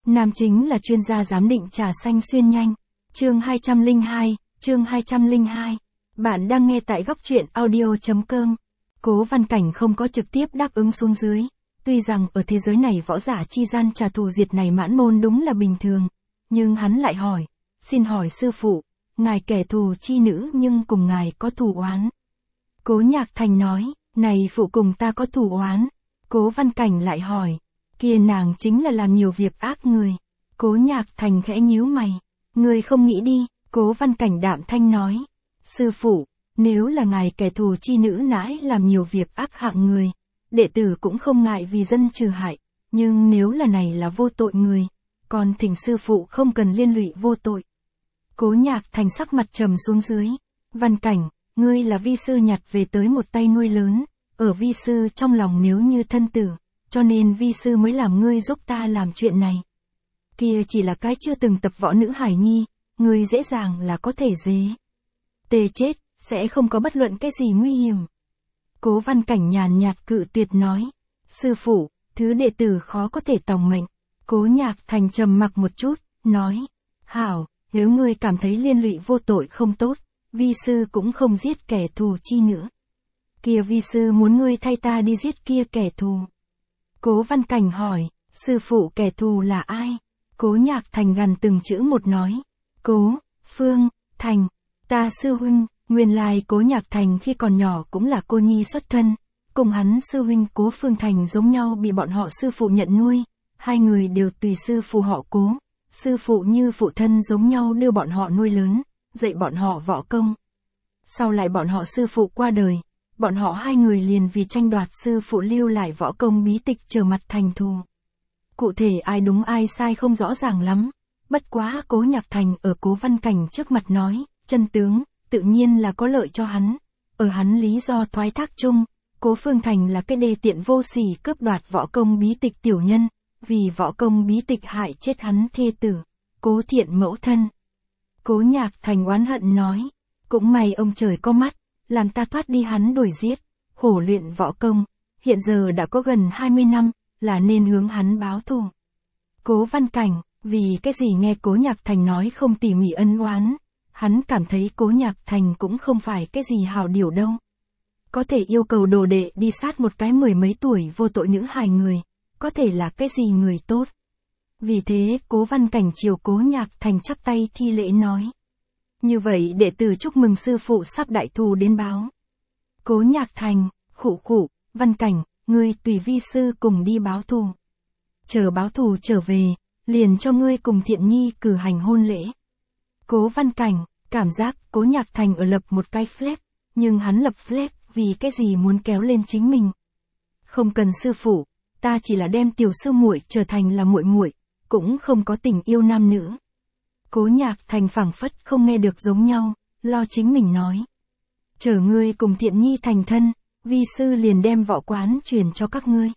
Nam chính là chuyên gia giám định trà xanh xuyên nhanh. Chương 202. Bạn đang nghe tại góc truyện audio.com. Cố Văn Cảnh không có trực tiếp đáp ứng xuống dưới. Tuy rằng ở thế giới này võ giả chi gian trả thù diệt này mãn môn đúng là bình thường. Nhưng hắn lại hỏi. Xin hỏi sư phụ, ngài kẻ thù chi nữ nhưng cùng ngài có thù oán. Cố Nhạc Thành nói, này phụ cùng ta có thù oán. Cố Văn Cảnh lại hỏi. Kia nàng chính là làm nhiều việc ác người. Cố Nhạc Thành khẽ nhíu mày. Người không nghĩ đi, Cố Văn Cảnh đạm thanh nói. Sư phụ, nếu là ngài kẻ thù chi nữ nãi làm nhiều việc ác hạng người, đệ tử cũng không ngại vì dân trừ hại, nhưng nếu là này là vô tội người, còn thỉnh sư phụ không cần liên lụy vô tội. Cố Nhạc Thành sắc mặt trầm xuống dưới. Văn Cảnh, ngươi là vi sư nhặt về tới một tay nuôi lớn, ở vi sư trong lòng nếu như thân tử, cho nên vi sư mới làm ngươi giúp ta làm chuyện này. Kia chỉ là cái chưa từng tập võ nữ hải nhi, ngươi dễ dàng là có thể dế. Tê chết, sẽ không có bất luận cái gì nguy hiểm. Cố Văn Cảnh nhàn nhạt cự tuyệt nói. Sư phụ, thứ đệ tử khó có thể tòng mệnh. Cố Nhạc Thành trầm mặc một chút, nói. Hảo, nếu ngươi cảm thấy liên lụy vô tội không tốt, vi sư cũng không giết kẻ thù chi nữa. Kia vi sư muốn ngươi thay ta đi giết kia kẻ thù. Cố Văn Cảnh hỏi, sư phụ kẻ thù là ai? Cố Nhạc Thành gần từng chữ một nói. Cố, Phương, Thành, ta sư huynh, nguyên lai Cố Nhạc Thành khi còn nhỏ cũng là cô nhi xuất thân. Cùng hắn sư huynh Cố Phương Thành giống nhau bị bọn họ sư phụ nhận nuôi. Hai người đều tùy sư phụ họ Cố. Sư phụ như phụ thân giống nhau đưa bọn họ nuôi lớn, dạy bọn họ võ công. Sau lại bọn họ sư phụ qua đời. Bọn họ hai người liền vì tranh đoạt sư phụ lưu lại võ công bí tịch trở mặt thành thù. Cụ thể ai đúng ai sai không rõ ràng lắm. Bất quá Cố Nhạc Thành ở Cố Văn Cảnh trước mặt nói, chân tướng, tự nhiên là có lợi cho hắn. Ở hắn lý do thoái thác chung, Cố Phương Thành là cái đê tiện vô sỉ cướp đoạt võ công bí tịch tiểu nhân, vì võ công bí tịch hại chết hắn thê tử, Cố Thiện mẫu thân. Cố Nhạc Thành oán hận nói, cũng may ông trời có mắt, làm ta thoát đi hắn đuổi giết, khổ luyện võ công, hiện giờ đã có gần 20 năm, là nên hướng hắn báo thù. Cố Văn Cảnh, vì cái gì nghe Cố Nhạc Thành nói không tỉ mỉ ân oán, hắn cảm thấy Cố Nhạc Thành cũng không phải cái gì hảo điều đâu. Có thể yêu cầu đồ đệ đi sát một cái 10 mấy tuổi vô tội nữ hài người, có thể là cái gì người tốt. Vì thế Cố Văn Cảnh chiều Cố Nhạc Thành chắp tay thi lễ nói. Như vậy đệ tử chúc mừng sư phụ sắp đại thù đến báo. Cố Nhạc Thành, khụ, Văn Cảnh, ngươi tùy vi sư cùng đi báo thù. Chờ báo thù trở về, liền cho ngươi cùng Thiện Nhi cử hành hôn lễ. Cố Văn Cảnh, cảm giác Cố Nhạc Thành ở lập một cái phép, nhưng hắn lập phép vì cái gì muốn kéo lên chính mình. Không cần sư phụ, ta chỉ là đem tiểu sư muội trở thành là muội muội, cũng không có tình yêu nam nữ. Cố Nhạc Thành phảng phất không nghe được giống nhau, lo chính mình nói. Chờ ngươi cùng Thiện Nhi thành thân, vi sư liền đem võ quán truyền cho các ngươi.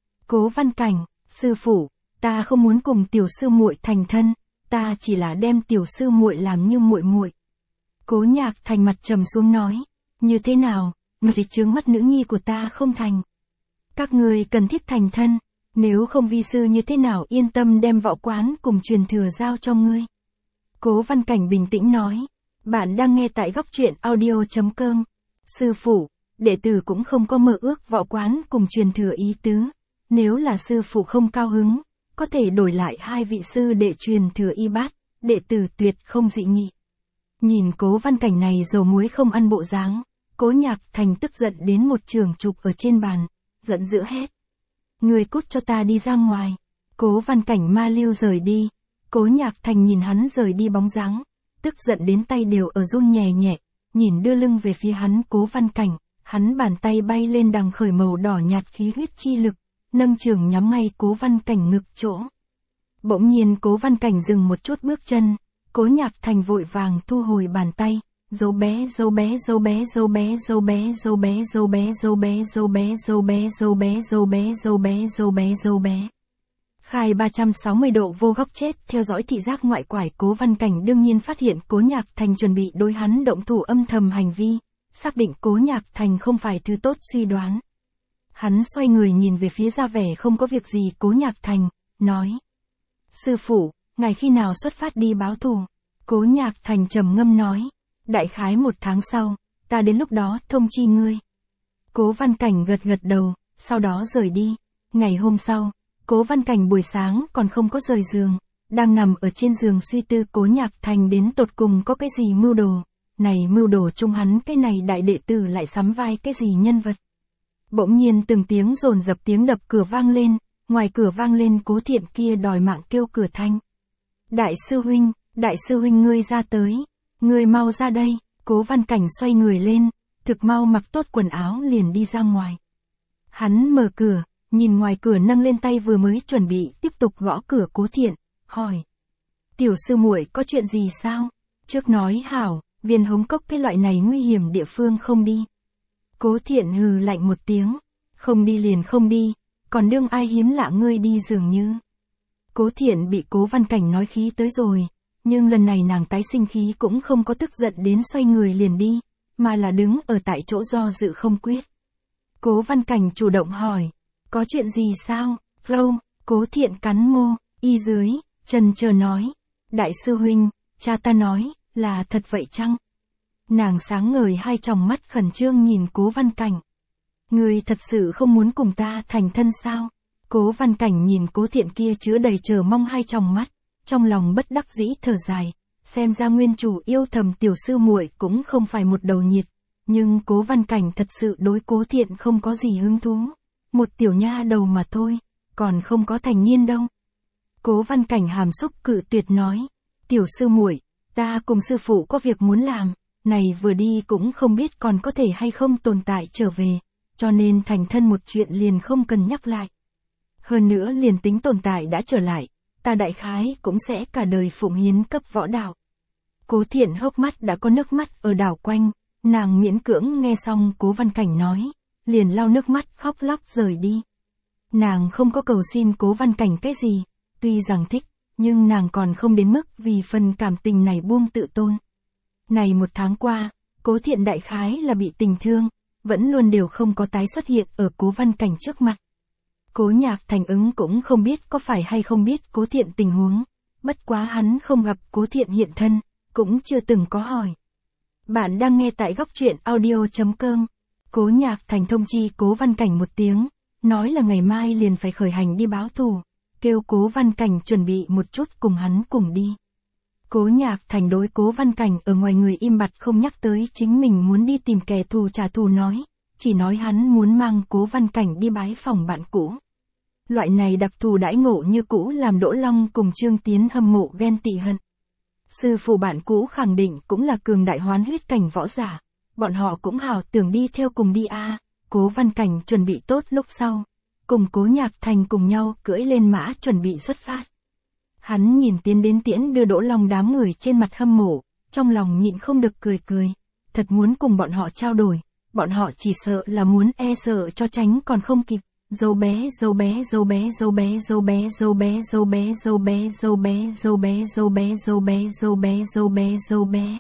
Cố Văn Cảnh, sư phụ, ta không muốn cùng tiểu sư muội thành thân, ta chỉ là đem tiểu sư muội làm như muội muội. Cố Nhạc Thành mặt trầm xuống nói, như thế nào, người thì chướng mắt nữ nhi của ta không thành. Các ngươi cần thiết thành thân, nếu không vi sư như thế nào yên tâm đem võ quán cùng truyền thừa giao cho ngươi. Cố Văn Cảnh bình tĩnh nói, bạn đang nghe tại góc truyện audio.com. Sư phụ, đệ tử cũng không có mơ ước võ quán cùng truyền thừa ý tứ, nếu là sư phụ không cao hứng, có thể đổi lại hai vị sư đệ truyền thừa y bát, đệ tử tuyệt không dị nghị. Nhìn Cố Văn Cảnh này dầu muối không ăn bộ dáng, Cố Nhạc Thành tức giận đến một trường chụp ở trên bàn, giận dữ hét. Người cút cho ta đi ra ngoài. Cố Văn Cảnh ma lưu rời đi. Cố Nhạc Thành nhìn hắn rời đi bóng dáng, tức giận đến tay đều ở run nhẹ nhẹ, nhìn đưa lưng về phía hắn Cố Văn Cảnh, hắn bàn tay bay lên đằng khởi màu đỏ nhạt khí huyết chi lực, nâng trường nhắm ngay Cố Văn Cảnh ngực chỗ. Bỗng nhiên Cố Văn Cảnh dừng một chút bước chân, Cố Nhạc Thành vội vàng thu hồi bàn tay, dấu bé. Khai 360 độ vô góc chết, theo dõi thị giác ngoại quải. Cố Văn Cảnh đương nhiên phát hiện Cố Nhạc Thành chuẩn bị đối hắn động thủ âm thầm hành vi, xác định Cố Nhạc Thành không phải thứ tốt suy đoán. Hắn xoay người nhìn về phía ra vẻ không có việc gì Cố Nhạc Thành, nói. Sư phụ, ngài khi nào xuất phát đi báo thù? Cố Nhạc Thành trầm ngâm nói. Đại khái 1 tháng sau, ta đến lúc đó thông chi ngươi. Cố Văn Cảnh gật gật đầu, sau đó rời đi. Ngày hôm sau, Cố Văn Cảnh buổi sáng còn không có rời giường, đang nằm ở trên giường suy tư Cố Nhạc Thành đến tột cùng có cái gì mưu đồ. Này mưu đồ chung hắn cái này đại đệ tử lại sắm vai cái gì nhân vật. Bỗng nhiên từng tiếng dồn dập tiếng đập cửa vang lên, ngoài cửa vang lên Cố Thiện kia đòi mạng kêu cửa thanh. Đại sư huynh ngươi ra tới, ngươi mau ra đây. Cố Văn Cảnh xoay người lên, thực mau mặc tốt quần áo liền đi ra ngoài. Hắn mở cửa, nhìn ngoài cửa nâng lên tay vừa mới chuẩn bị tiếp tục gõ cửa Cố Thiện, hỏi. Tiểu sư muội có chuyện gì sao? Trước nói hảo, Viên Hống Cốc cái loại này nguy hiểm địa phương không đi. Cố Thiện hừ lạnh một tiếng, không đi liền không đi, còn đương ai hiếm lạ ngươi đi dường như. Cố Thiện bị Cố Văn Cảnh nói khí tới rồi, nhưng lần này nàng tái sinh khí cũng không có tức giận đến xoay người liền đi, mà là đứng ở tại chỗ do dự không quyết. Cố Văn Cảnh chủ động hỏi, có chuyện gì sao? Vâng, Cố Thiện cắn mô, y dưới, chần chờ nói, đại sư huynh, cha ta nói, là thật vậy chăng? Nàng sáng ngời hai tròng mắt khẩn trương nhìn Cố Văn Cảnh. Ngươi thật sự không muốn cùng ta thành thân sao? Cố Văn Cảnh nhìn Cố Thiện kia chứa đầy chờ mong hai tròng mắt, trong lòng bất đắc dĩ thở dài, xem ra nguyên chủ yêu thầm tiểu sư muội cũng không phải một đầu nhiệt, nhưng Cố Văn Cảnh thật sự đối Cố Thiện không có gì hứng thú, một tiểu nha đầu mà thôi, còn không có thành niên đâu. Cố Văn Cảnh hàm xúc cự tuyệt nói, tiểu sư muội, ta cùng sư phụ có việc muốn làm, này vừa đi cũng không biết còn có thể hay không tồn tại trở về, cho nên thành thân một chuyện liền không cần nhắc lại. Hơn nữa liền tính tồn tại đã trở lại, ta đại khái cũng sẽ cả đời phụng hiến cấp võ đạo. Cố Thiện hốc mắt đã có nước mắt ở đảo quanh, nàng miễn cưỡng nghe xong Cố Văn Cảnh nói, liền lau nước mắt khóc lóc rời đi. Nàng không có cầu xin Cố Văn Cảnh cái gì, tuy rằng thích, nhưng nàng còn không đến mức vì phần cảm tình này buông tự tôn. Này 1 tháng qua, Cố Thiện đại khái là bị tình thương, vẫn luôn đều không có tái xuất hiện ở Cố Văn Cảnh trước mặt. Cố Nhạc Thành ứng cũng không biết có phải hay không biết Cố Thiện tình huống, bất quá hắn không gặp Cố Thiện hiện thân, cũng chưa từng có hỏi. Bạn đang nghe tại góc truyện audio.com. Cố Nhạc Thành thông chi Cố Văn Cảnh một tiếng, nói là ngày mai liền phải khởi hành đi báo thù, kêu Cố Văn Cảnh chuẩn bị một chút cùng hắn cùng đi. Cố Nhạc Thành đối Cố Văn Cảnh ở ngoài người im bặt không nhắc tới chính mình muốn đi tìm kẻ thù trả thù nói, chỉ nói hắn muốn mang Cố Văn Cảnh đi bái phòng bạn cũ. Loại này đặc thù đãi ngộ như cũ làm Đỗ Long cùng Trương Tiến hâm mộ ghen tị hận. Sư phụ bạn cũ khẳng định cũng là cường đại hoán huyết cảnh võ giả, bọn họ cũng hào tưởng đi theo cùng đi a. Cố Văn Cảnh chuẩn bị tốt lúc sau, cùng Cố Nhạc Thành cùng nhau cưỡi lên mã chuẩn bị xuất phát. Hắn nhìn tiến đến tiễn đưa Đỗ Long đám người trên mặt hâm mộ, trong lòng nhịn không được cười cười, thật muốn cùng bọn họ trao đổi, bọn họ chỉ sợ là muốn e sợ cho tránh còn không kịp. Dâu bé dâu bé dâu bé dâu bé dâu bé dâu bé dâu bé dâu bé dâu bé dâu bé dâu bé dâu bé dâu bé dâu bé dâu bé.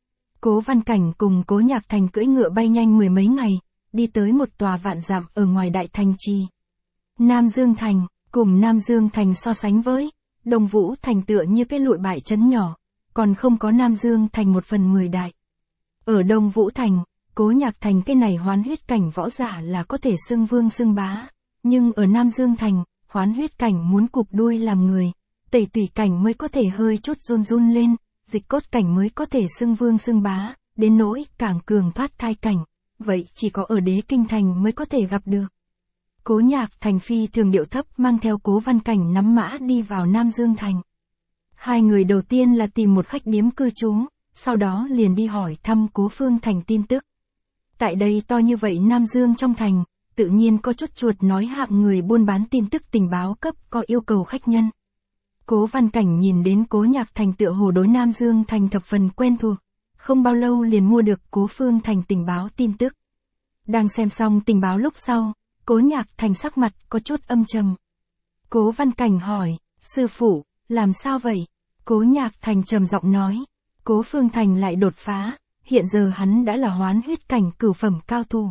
Cố Văn Cảnh cùng Cố Nhạc Thành cưỡi ngựa bay nhanh 10 mấy ngày, đi tới một tòa vạn dặm ở ngoài đại thành trì. Nam Dương Thành, cùng Nam Dương Thành so sánh với, Đông Vũ Thành tựa như cái lụi bại trấn nhỏ, còn không có Nam Dương Thành 1/10 đại. Ở Đông Vũ Thành, Cố Nhạc Thành cái này hoán huyết cảnh võ giả là có thể xưng vương xưng bá. Nhưng ở Nam Dương Thành, hoán huyết cảnh muốn cụp đuôi làm người, tẩy tủy cảnh mới có thể hơi chút run run lên, dịch cốt cảnh mới có thể xưng vương xưng bá, đến nỗi càng cường thoát thai cảnh, vậy chỉ có ở Đế Kinh Thành mới có thể gặp được. Cố Nhạc Thành phi thường điệu thấp mang theo Cố Văn Cảnh nắm mã đi vào Nam Dương Thành. Hai người đầu tiên là tìm một khách điếm cư trú, sau đó liền đi hỏi thăm Cố Phương Thành tin tức. Tại đây to như vậy Nam Dương trong thành, tự nhiên có chút chuột nói hạng người buôn bán tin tức tình báo cấp có yêu cầu khách nhân. Cố Văn Cảnh nhìn đến Cố Nhạc Thành tựa hồ đối Nam Dương Thành thập phần quen thuộc, không bao lâu liền mua được Cố Phương Thành tình báo tin tức. Đang xem xong tình báo lúc sau, Cố Nhạc Thành sắc mặt có chút âm trầm. Cố Văn Cảnh hỏi, sư phụ, làm sao vậy? Cố Nhạc Thành trầm giọng nói, Cố Phương Thành lại đột phá, hiện giờ hắn đã là hoán huyết cảnh cửu phẩm cao thủ.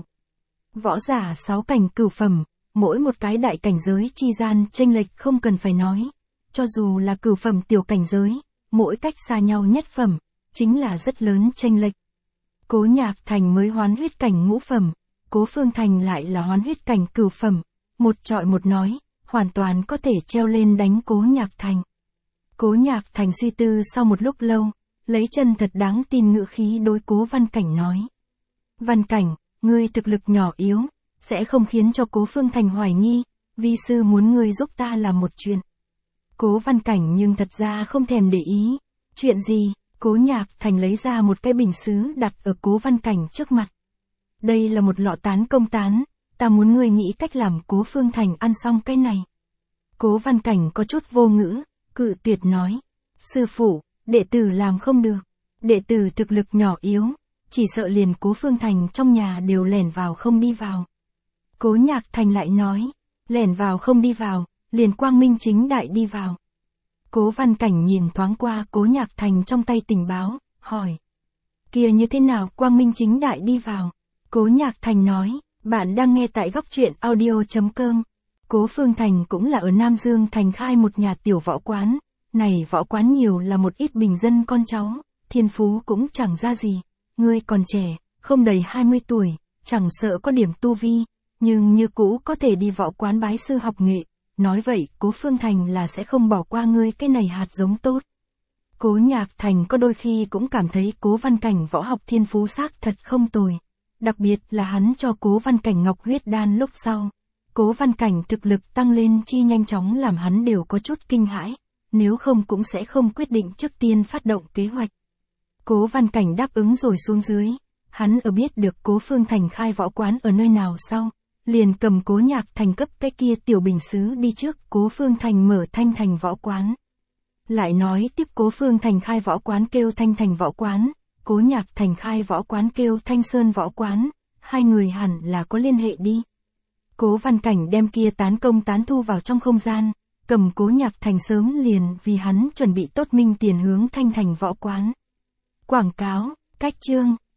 Võ giả 6 cảnh cửu phẩm, mỗi một cái đại cảnh giới chi gian chênh lệch không cần phải nói. cho dù là cửu phẩm tiểu cảnh giới, mỗi cách xa nhau nhất phẩm, chính là rất lớn chênh lệch. Cố Nhạc Thành mới hoán huyết cảnh ngũ phẩm, Cố Phương Thành lại là hoán huyết cảnh cửu phẩm, một trọi một nói, hoàn toàn có thể treo lên đánh Cố Nhạc Thành. Cố Nhạc Thành suy tư sau một lúc lâu, lấy chân thật đáng tin ngữ khí đối Cố Văn Cảnh nói. Văn Cảnh, ngươi thực lực nhỏ yếu, sẽ không khiến cho Cố Phương Thành hoài nghi, vi sư muốn ngươi giúp ta làm một chuyện. Cố Văn Cảnh nhưng thật ra không thèm để ý. Chuyện gì? Cố Nhạc Thành lấy ra một cái bình sứ đặt ở Cố Văn Cảnh trước mặt. Đây là một lọ tán công tán, ta muốn ngươi nghĩ cách làm Cố Phương Thành ăn xong cái này. Cố Văn Cảnh có chút vô ngữ, cự tuyệt nói. Sư phụ, đệ tử làm không được. Đệ tử thực lực nhỏ yếu, chỉ sợ liền Cố Phương Thành trong nhà đều lẻn vào không đi vào. Cố Nhạc Thành lại nói, lẻn vào không đi vào, liền quang minh chính đại đi vào. Cố Văn Cảnh nhìn thoáng qua Cố Nhạc Thành trong tay tình báo, hỏi. Kia như thế nào quang minh chính đại đi vào? Cố Nhạc Thành nói, bạn đang nghe tại góc truyện audio.com. Cố Phương Thành cũng là ở Nam Dương thành khai một nhà tiểu võ quán, này võ quán nhiều là một ít bình dân con cháu, thiên phú cũng chẳng ra gì, ngươi còn trẻ, không đầy 20 tuổi, chẳng sợ có điểm tu vi, nhưng như cũ có thể đi võ quán bái sư học nghệ, nói vậy Cố Phương Thành là sẽ không bỏ qua ngươi cái này hạt giống tốt. Cố Nhạc Thành có đôi khi cũng cảm thấy Cố Văn Cảnh võ học thiên phú xác thật không tồi, đặc biệt là hắn cho Cố Văn Cảnh ngọc huyết đan lúc sau. Cố Văn Cảnh thực lực tăng lên chi nhanh chóng làm hắn đều có chút kinh hãi, nếu không cũng sẽ không quyết định trước tiên phát động kế hoạch. Cố Văn Cảnh đáp ứng rồi xuống dưới, hắn ở biết được Cố Phương Thành khai võ quán ở nơi nào sau, liền cầm Cố Nhạc Thành cấp cái kia tiểu bình sứ đi trước Cố Phương Thành mở Thanh Thành võ quán. Lại nói tiếp Cố Phương Thành khai võ quán kêu Thanh Thành võ quán, Cố Nhạc Thành khai võ quán kêu Thanh Sơn võ quán, hai người hẳn là có liên hệ đi. Cố Văn Cảnh đem kia tán công tán thu vào trong không gian, cầm Cố Nhạc Thành sớm liền vì hắn chuẩn bị tốt minh tiền hướng Thanh Thành võ quán. Quảng cáo, cách chương.